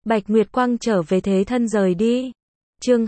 Bạch Nguyệt Quang trở về thế thân rời đi. Chương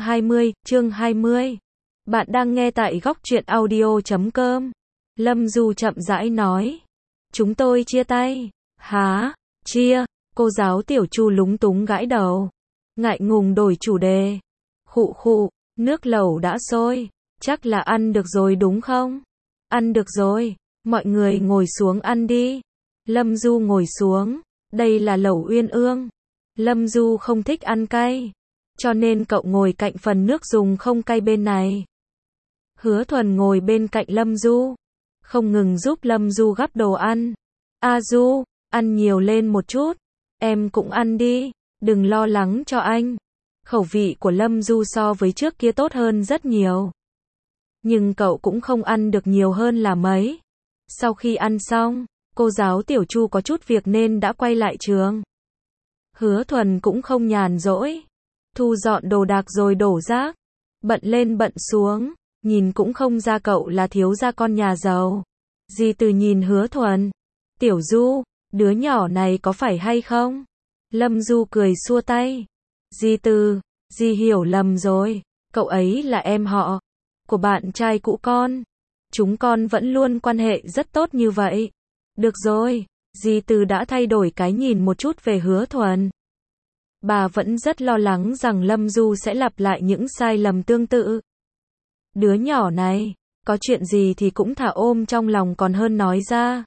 20. Bạn đang nghe tại góc truyện audio.com. Lâm Du chậm rãi nói. Chúng tôi chia tay. Hả? Chia? Cô giáo Tiểu Chu lúng túng gãi đầu. Ngại ngùng đổi chủ đề. Khụ khụ, nước lẩu đã sôi. Chắc là ăn được rồi đúng không? Ăn được rồi. Mọi người ngồi xuống ăn đi. Lâm Du ngồi xuống. Đây là lẩu uyên ương. Lâm Du không thích ăn cay, cho nên cậu ngồi cạnh phần nước dùng không cay bên này. Hứa Thuần ngồi bên cạnh Lâm Du, không ngừng giúp Lâm Du gắp đồ ăn. A Du, ăn nhiều lên một chút, em cũng ăn đi, đừng lo lắng cho anh. Khẩu vị của Lâm Du so với trước kia tốt hơn rất nhiều. Nhưng cậu cũng không ăn được nhiều hơn là mấy. Sau khi ăn xong, cô giáo Tiểu Chu có chút việc nên đã quay lại trường. Hứa Thuần cũng không nhàn rỗi, thu dọn đồ đạc rồi đổ rác, bận lên bận xuống, nhìn cũng không ra cậu là thiếu gia con nhà giàu. Dì Từ nhìn Hứa Thuần, Tiểu Du, đứa nhỏ này có phải hay không? Lâm Du cười xua tay. Dì Từ, dì hiểu lầm rồi, cậu ấy là em họ của bạn trai cũ con. Chúng con vẫn luôn quan hệ rất tốt như vậy. Được rồi. Dì Từ đã thay đổi cái nhìn một chút về Hứa Thuần. Bà vẫn rất lo lắng rằng Lâm Du sẽ lặp lại những sai lầm tương tự. Đứa nhỏ này, có chuyện gì thì cũng thả ôm trong lòng còn hơn nói ra.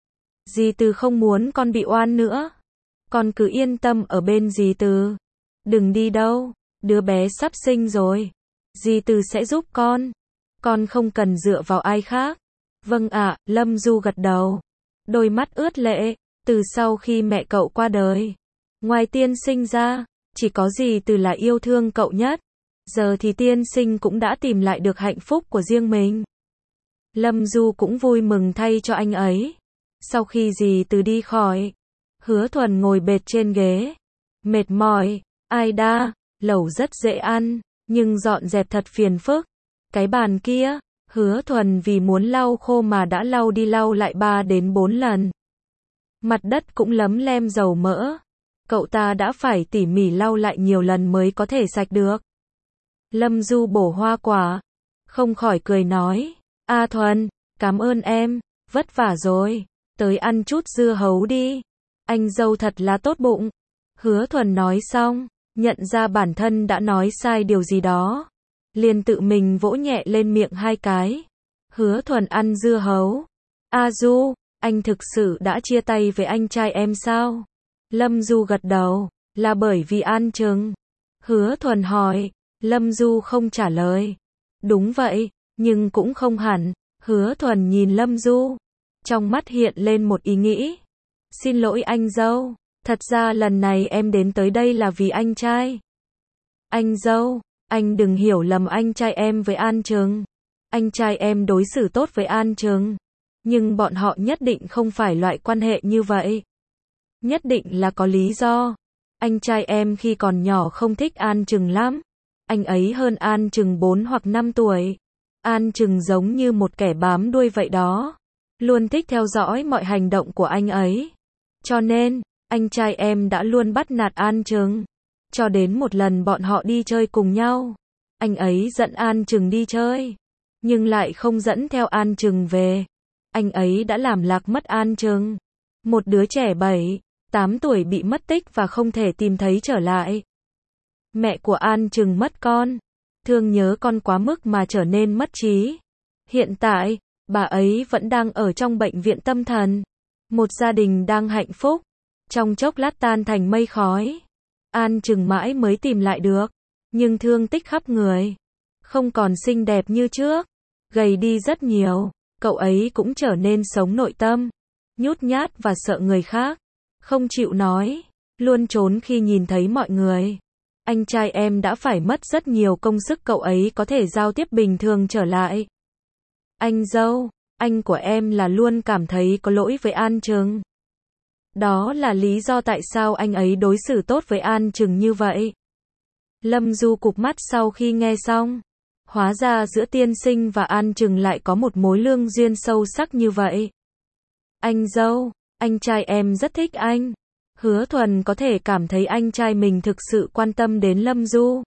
Dì Từ không muốn con bị oan nữa. Con cứ yên tâm ở bên dì Từ. Đừng đi đâu, đứa bé sắp sinh rồi. Dì Từ sẽ giúp con. Con không cần dựa vào ai khác. Vâng ạ, Lâm Du gật đầu. Đôi mắt ướt lệ, từ sau khi mẹ cậu qua đời. Ngoài tiên sinh ra, chỉ có dì Từ là yêu thương cậu nhất. Giờ thì tiên sinh cũng đã tìm lại được hạnh phúc của riêng mình. Lâm Du cũng vui mừng thay cho anh ấy. Sau khi dì Từ đi khỏi, Hứa Thuần ngồi bệt trên ghế. Mệt mỏi, ai đa, lẩu rất dễ ăn, nhưng dọn dẹp thật phiền phức. Cái bàn kia, Hứa Thuần vì muốn lau khô mà đã lau đi lau lại 3 đến 4 lần. Mặt đất cũng lấm lem dầu mỡ. Cậu ta đã phải tỉ mỉ lau lại nhiều lần mới có thể sạch được. Lâm Du bổ hoa quả, không khỏi cười nói. A Thuần, cảm ơn em, vất vả rồi, tới ăn chút dưa hấu đi. Anh dâu thật là tốt bụng. Hứa Thuần nói xong, nhận ra bản thân đã nói sai điều gì đó. Liền tự mình vỗ nhẹ lên miệng 2 cái. Hứa Thuần ăn dưa hấu. A Du, anh thực sự đã chia tay với anh trai em sao? Lâm Du gật đầu, là bởi vì An Trừng. Hứa Thuần hỏi, Lâm Du không trả lời. Đúng vậy, nhưng cũng không hẳn. Hứa Thuần nhìn Lâm Du, trong mắt hiện lên một ý nghĩ. Xin lỗi anh dâu, thật ra lần này em đến tới đây là vì anh trai. Anh dâu, anh đừng hiểu lầm anh trai em với An Trừng. Anh trai em đối xử tốt với An Trừng, nhưng bọn họ nhất định không phải loại quan hệ như vậy. Nhất định là có lý do. Anh trai em khi còn nhỏ không thích An Trừng lắm. Anh ấy hơn An Trừng 4 hoặc 5 tuổi. An Trừng giống như một kẻ bám đuôi vậy đó. Luôn thích theo dõi mọi hành động của anh ấy. Cho nên, anh trai em đã luôn bắt nạt An Trừng. Cho đến một lần bọn họ đi chơi cùng nhau. Anh ấy dẫn An Trừng đi chơi, nhưng lại không dẫn theo An Trừng về. Anh ấy đã làm lạc mất An Trừng. Một đứa trẻ 7, 8 tuổi bị mất tích và không thể tìm thấy trở lại. Mẹ của An Trừng mất con, thương nhớ con quá mức mà trở nên mất trí. Hiện tại, bà ấy vẫn đang ở trong bệnh viện tâm thần. Một gia đình đang hạnh phúc, trong chốc lát tan thành mây khói. An Trừng mãi mới tìm lại được, nhưng thương tích khắp người. Không còn xinh đẹp như trước, gầy đi rất nhiều. Cậu ấy cũng trở nên sống nội tâm, nhút nhát và sợ người khác. Không chịu nói, luôn trốn khi nhìn thấy mọi người. Anh trai em đã phải mất rất nhiều công sức cậu ấy có thể giao tiếp bình thường trở lại. Anh dâu, anh của em là luôn cảm thấy có lỗi với An Trừng. Đó là lý do tại sao anh ấy đối xử tốt với An Trừng như vậy. Lâm Du cụp mắt sau khi nghe xong. Hóa ra giữa tiên sinh và An Trừng lại có một mối lương duyên sâu sắc như vậy. Anh dâu, anh trai em rất thích anh. Hứa Thuần có thể cảm thấy anh trai mình thực sự quan tâm đến Lâm Du.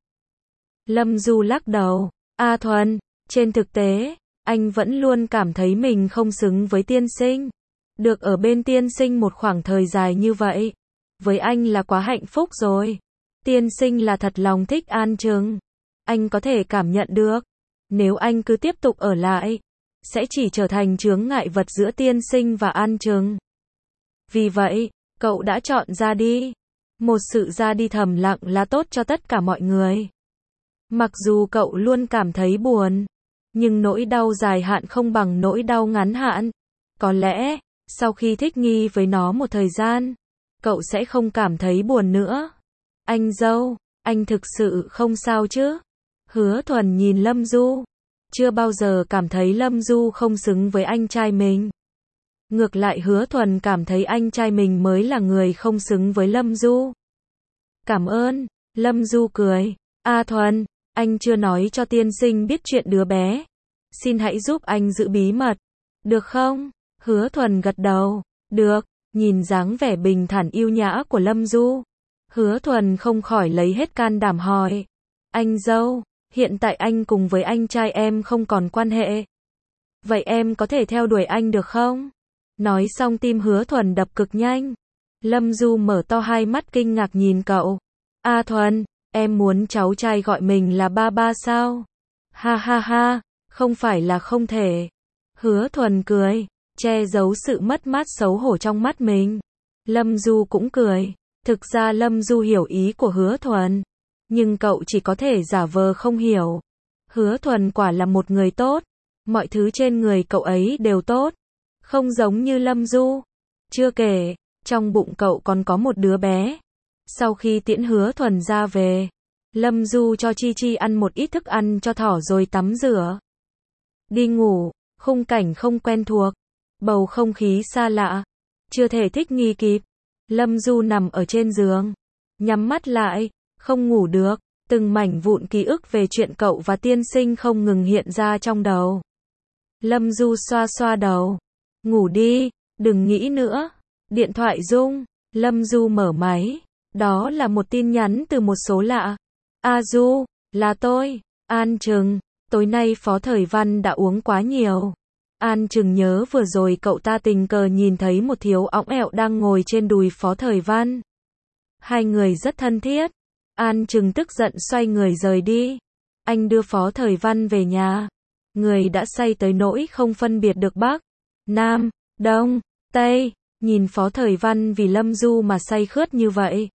Lâm Du lắc đầu. A Thuần, trên thực tế, anh vẫn luôn cảm thấy mình không xứng với tiên sinh. Được ở bên tiên sinh một khoảng thời dài như vậy, với anh là quá hạnh phúc rồi. Tiên sinh là thật lòng thích An Trừng. Anh có thể cảm nhận được, nếu anh cứ tiếp tục ở lại, sẽ chỉ trở thành chướng ngại vật giữa tiên sinh và An Trừng. Vì vậy, cậu đã chọn ra đi. Một sự ra đi thầm lặng là tốt cho tất cả mọi người. Mặc dù cậu luôn cảm thấy buồn, nhưng nỗi đau dài hạn không bằng nỗi đau ngắn hạn. Có lẽ, sau khi thích nghi với nó một thời gian, cậu sẽ không cảm thấy buồn nữa. Anh dâu, anh thực sự không sao chứ? Hứa Thuần nhìn Lâm Du. Chưa bao giờ cảm thấy Lâm Du không xứng với anh trai mình. Ngược lại Hứa Thuần cảm thấy anh trai mình mới là người không xứng với Lâm Du. Cảm ơn, Lâm Du cười. A Thuần, anh chưa nói cho tiên sinh biết chuyện đứa bé. Xin hãy giúp anh giữ bí mật. Được không? Hứa Thuần gật đầu. Được, nhìn dáng vẻ bình thản yêu nhã của Lâm Du. Hứa Thuần không khỏi lấy hết can đảm hỏi. Anh dâu, hiện tại anh cùng với anh trai em không còn quan hệ. Vậy em có thể theo đuổi anh được không? Nói xong tim Hứa Thuần đập cực nhanh. Lâm Du mở to hai mắt kinh ngạc nhìn cậu. A Thuần, em muốn cháu trai gọi mình là ba ba sao? Ha ha ha, không phải là không thể. Hứa Thuần cười, che giấu sự mất mát xấu hổ trong mắt mình. Lâm Du cũng cười. Thực ra Lâm Du hiểu ý của Hứa Thuần, nhưng cậu chỉ có thể giả vờ không hiểu. Hứa Thuần quả là một người tốt, mọi thứ trên người cậu ấy đều tốt, không giống như Lâm Du. Chưa kể, trong bụng cậu còn có một đứa bé. Sau khi tiễn Hứa Thuần ra về, Lâm Du cho Chi Chi ăn một ít thức ăn cho thỏ rồi tắm rửa. Đi ngủ, khung cảnh không quen thuộc, bầu không khí xa lạ, chưa thể thích nghi kịp. Lâm Du nằm ở trên giường, nhắm mắt lại, không ngủ được, từng mảnh vụn ký ức về chuyện cậu và tiên sinh không ngừng hiện ra trong đầu. Lâm Du xoa xoa đầu, ngủ đi, đừng nghĩ nữa. Điện thoại rung, Lâm Du mở máy, đó là một tin nhắn từ một số lạ. A Du, là tôi, An Trừng, tối nay Phó Thời Văn đã uống quá nhiều. An Trừng nhớ vừa rồi cậu ta tình cờ nhìn thấy một thiếu õng ẹo đang ngồi trên đùi Phó Thời Văn. Hai người rất thân thiết. An Trừng tức giận xoay người rời đi. Anh đưa Phó Thời Văn về nhà. Người đã say tới nỗi không phân biệt được Bắc, Nam, Đông, Tây. Nhìn Phó Thời Văn vì Lâm Du mà say khướt như vậy.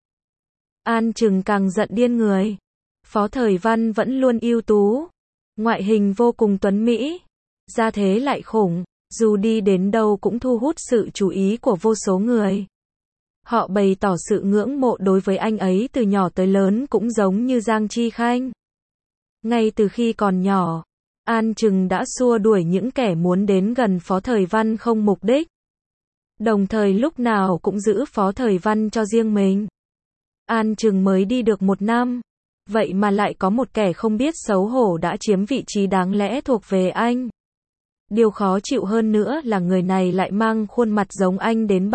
An Trừng càng giận điên người. Phó Thời Văn vẫn luôn ưu tú. Ngoại hình vô cùng tuấn mỹ. Gia thế lại khủng, dù đi đến đâu cũng thu hút sự chú ý của vô số người. Họ bày tỏ sự ngưỡng mộ đối với anh ấy từ nhỏ tới lớn cũng giống như Giang Chi Khanh. Ngay từ khi còn nhỏ, An Trừng đã xua đuổi những kẻ muốn đến gần Phó Thời Văn không mục đích. Đồng thời lúc nào cũng giữ Phó Thời Văn cho riêng mình. An Trừng mới đi được 1 năm, vậy mà lại có một kẻ không biết xấu hổ đã chiếm vị trí đáng lẽ thuộc về anh. Điều khó chịu hơn nữa là người này lại mang khuôn mặt giống anh đến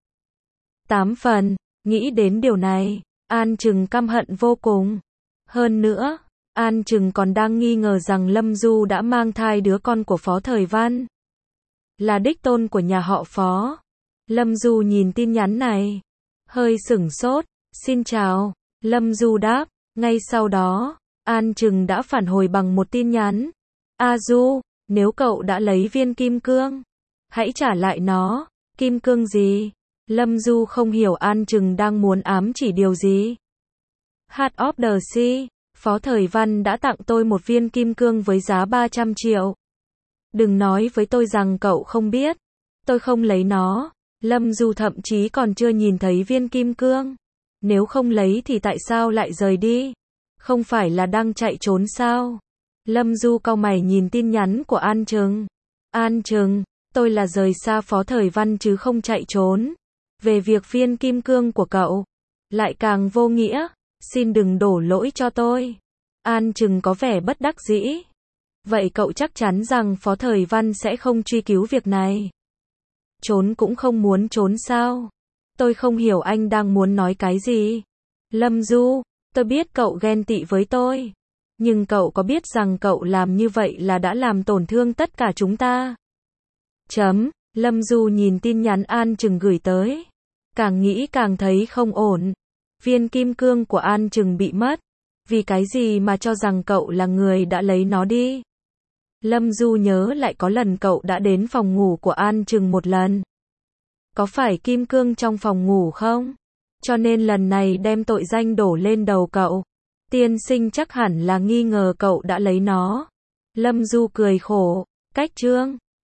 7-8 phần. Nghĩ đến điều này, An Trừng căm hận vô cùng. Hơn nữa, An Trừng còn đang nghi ngờ rằng Lâm Du đã mang thai đứa con của Phó Thời Văn. Là đích tôn của nhà họ Phó. Lâm Du nhìn tin nhắn này, hơi sửng sốt. Xin chào, Lâm Du đáp. Ngay sau đó, An Trừng đã phản hồi bằng một tin nhắn. A Du, nếu cậu đã lấy viên kim cương, hãy trả lại nó. Kim cương gì? Lâm Du không hiểu An Trừng đang muốn ám chỉ điều gì. Heart of the Sea, Phó Thời Văn đã tặng tôi một viên kim cương với giá 300 triệu. Đừng nói với tôi rằng cậu không biết. Tôi không lấy nó. Lâm Du thậm chí còn chưa nhìn thấy viên kim cương. Nếu không lấy thì tại sao lại rời đi? Không phải là đang chạy trốn sao? Lâm Du cau mày nhìn tin nhắn của An Trừng. An Trừng, tôi là rời xa Phó Thời Văn chứ không chạy trốn. Về việc viên kim cương của cậu, lại càng vô nghĩa. Xin đừng đổ lỗi cho tôi. An Trừng có vẻ bất đắc dĩ. Vậy cậu chắc chắn rằng Phó Thời Văn sẽ không truy cứu việc này? Trốn cũng không muốn trốn sao? Tôi không hiểu anh đang muốn nói cái gì. Lâm Du, tôi biết cậu ghen tị với tôi. Nhưng cậu có biết rằng cậu làm như vậy là đã làm tổn thương tất cả chúng ta? Lâm Du nhìn tin nhắn An Trừng gửi tới. Càng nghĩ càng thấy không ổn. Viên kim cương của An Trừng bị mất. Vì cái gì mà cho rằng cậu là người đã lấy nó đi? Lâm Du nhớ lại có lần cậu đã đến phòng ngủ của An Trừng một lần. Có phải kim cương trong phòng ngủ không? Cho nên lần này đem tội danh đổ lên đầu cậu. Tiên sinh chắc hẳn là nghi ngờ cậu đã lấy nó. Lâm Du cười khổ. Cách chương